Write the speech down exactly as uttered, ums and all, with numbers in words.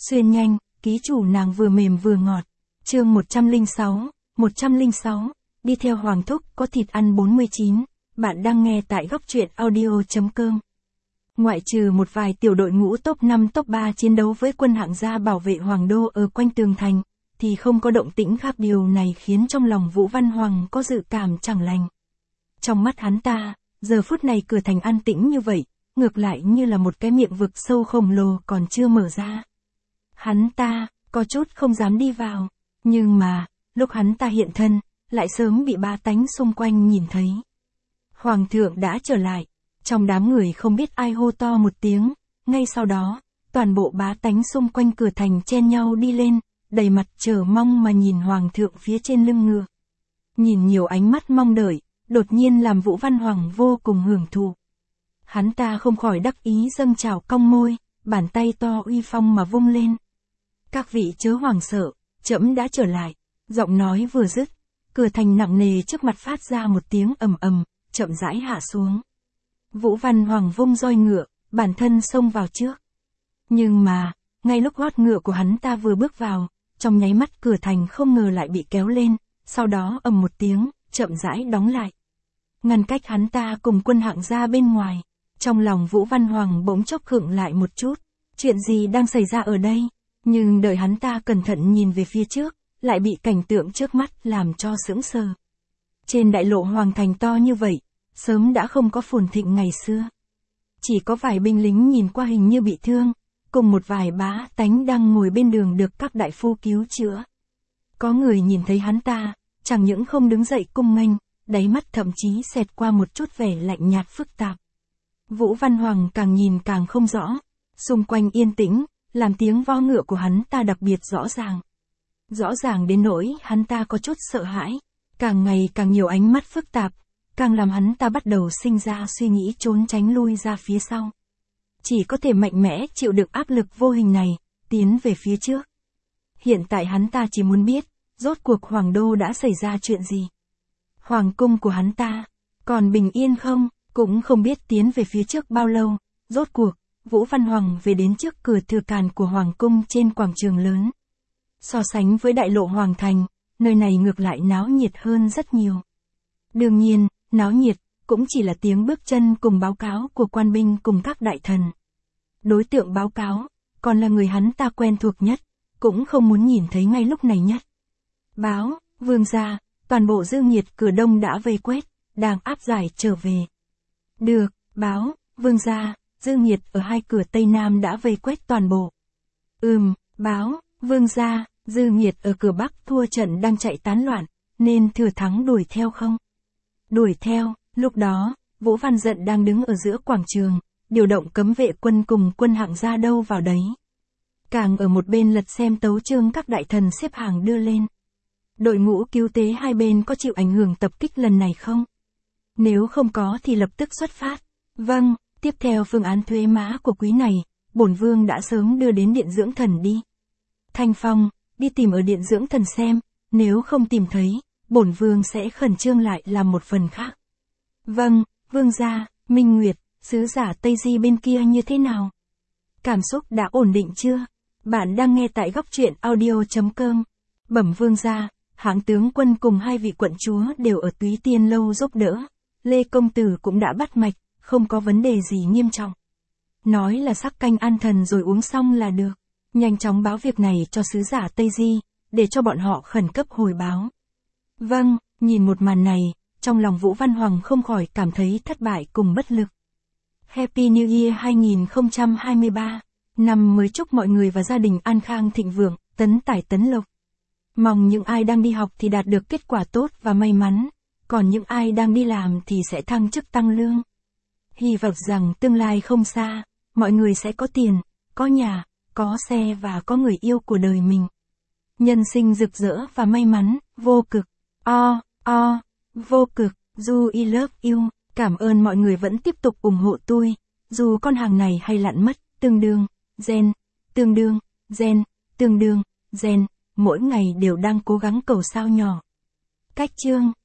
Xuyên nhanh, ký chủ nàng vừa mềm vừa ngọt. Chương một trăm lẻ sáu, một trăm lẻ sáu, đi theo Hoàng Thúc có thịt ăn bốn mươi chín, bạn đang nghe tại góc truyện audio chấm com. Ngoại trừ một vài tiểu đội ngũ top năm top ba chiến đấu với quân hạng gia bảo vệ Hoàng Đô ở quanh tường thành, thì không có động tĩnh khác, điều này khiến trong lòng Vũ Văn Hoàng có dự cảm chẳng lành. Trong mắt hắn ta, giờ phút này cửa thành an tĩnh như vậy, ngược lại như là một cái miệng vực sâu khổng lồ còn chưa mở ra. Hắn ta, có chút không dám đi vào, nhưng mà, lúc hắn ta hiện thân, lại sớm bị ba tánh xung quanh nhìn thấy. Hoàng thượng đã trở lại, trong đám người không biết ai hô to một tiếng, ngay sau đó, toàn bộ bá tánh xung quanh cửa thành chen nhau đi lên, đầy mặt chờ mong mà nhìn Hoàng thượng phía trên lưng ngựa. Nhìn nhiều ánh mắt mong đợi, đột nhiên làm Vũ Văn Hoàng vô cùng hưởng thụ. Hắn ta không khỏi đắc ý dâng trào cong môi, bàn tay to uy phong mà vung lên. Các vị chớ hoảng sợ, trẫm đã trở lại. Giọng nói vừa dứt, cửa thành nặng nề trước mặt phát ra một tiếng ầm ầm, chậm rãi hạ xuống. Vũ Văn Hoàng vung roi ngựa, bản thân xông vào trước. Nhưng mà, ngay lúc gót ngựa của hắn ta vừa bước vào, trong nháy mắt cửa thành không ngờ lại bị kéo lên, sau đó ầm một tiếng, chậm rãi đóng lại. Ngăn cách hắn ta cùng quân hạng gia bên ngoài. Trong lòng Vũ Văn Hoàng bỗng chốc khựng lại một chút, chuyện gì đang xảy ra ở đây? Nhưng đợi hắn ta cẩn thận nhìn về phía trước, lại bị cảnh tượng trước mắt làm cho sững sờ. Trên đại lộ hoàng thành to như vậy, sớm đã không có phồn thịnh ngày xưa. Chỉ có vài binh lính nhìn qua hình như bị thương, cùng một vài bá tánh đang ngồi bên đường được các đại phu cứu chữa. Có người nhìn thấy hắn ta, chẳng những không đứng dậy cung nghênh, đáy mắt thậm chí xẹt qua một chút vẻ lạnh nhạt phức tạp. Vũ Văn Hoàng càng nhìn càng không rõ, xung quanh yên tĩnh, làm tiếng vo ngựa của hắn ta đặc biệt rõ ràng. Rõ ràng đến nỗi hắn ta có chút sợ hãi, càng ngày càng nhiều ánh mắt phức tạp, càng làm hắn ta bắt đầu sinh ra suy nghĩ trốn tránh lui ra phía sau. Chỉ có thể mạnh mẽ chịu đựng áp lực vô hình này, tiến về phía trước. Hiện tại hắn ta chỉ muốn biết, rốt cuộc Hoàng Đô đã xảy ra chuyện gì. Hoàng cung của hắn ta, còn bình yên không? Cũng không biết tiến về phía trước bao lâu, rốt cuộc, Vũ Văn Hoàng về đến trước cửa thừa càn của Hoàng cung trên quảng trường lớn. So sánh với đại lộ Hoàng thành, nơi này ngược lại náo nhiệt hơn rất nhiều. Đương nhiên, náo nhiệt, cũng chỉ là tiếng bước chân cùng báo cáo của quan binh cùng các đại thần. Đối tượng báo cáo, còn là người hắn ta quen thuộc nhất, cũng không muốn nhìn thấy ngay lúc này nhất. Báo, vương gia, toàn bộ Dương Nhiệt cửa đông đã vây quét, đang áp giải trở về. Được, báo, vương gia, Dương Nhiệt ở hai cửa Tây Nam đã vây quét toàn bộ. Ừm, báo, vương gia, Dương Nhiệt ở cửa Bắc thua trận đang chạy tán loạn, nên thừa thắng đuổi theo không? Đuổi theo, lúc đó, Vũ Văn Dận đang đứng ở giữa quảng trường, điều động cấm vệ quân cùng quân hạng gia đâu vào đấy. Càng ở một bên lật xem tấu chương các đại thần xếp hàng đưa lên. Đội ngũ cứu tế hai bên có chịu ảnh hưởng tập kích lần này không? Nếu không có thì lập tức xuất phát. Vâng, tiếp theo phương án thuế má của quý này, bổn vương đã sớm đưa đến điện dưỡng thần đi. Thanh Phong, đi tìm ở điện dưỡng thần xem, nếu không tìm thấy, bổn vương sẽ khẩn trương lại làm một phần khác. Vâng, vương gia, Minh Nguyệt, sứ giả Tây Di bên kia như thế nào? Cảm xúc đã ổn định chưa? Bạn đang nghe tại góc truyện audio chấm com. Bẩm vương gia, hãng tướng quân cùng hai vị quận chúa đều ở Túy Tiên lâu giúp đỡ. Lê công tử cũng đã bắt mạch, không có vấn đề gì nghiêm trọng. Nói là sắc canh an thần rồi uống xong là được. Nhanh chóng báo việc này cho sứ giả Tây Di, để cho bọn họ khẩn cấp hồi báo. Vâng, nhìn một màn này, trong lòng Vũ Văn Hoàng không khỏi cảm thấy thất bại cùng bất lực. Happy New Year hai không hai ba, năm mới chúc mọi người và gia đình an khang thịnh vượng, tấn tài tấn lộc. Mong những ai đang đi học thì đạt được kết quả tốt và may mắn, còn những ai đang đi làm thì sẽ thăng chức tăng lương. Hy vọng rằng tương lai không xa, mọi người sẽ có tiền, có nhà, có xe và có người yêu của đời mình. Nhân sinh rực rỡ và may mắn, vô cực. O, o, vô cực, Du I love you, cảm ơn mọi người vẫn tiếp tục ủng hộ tôi, dù con hàng này hay lặn mất, tương đương, gen, tương đương, gen, tương đương, gen, mỗi ngày đều đang cố gắng cầu sao nhỏ. Cách chương.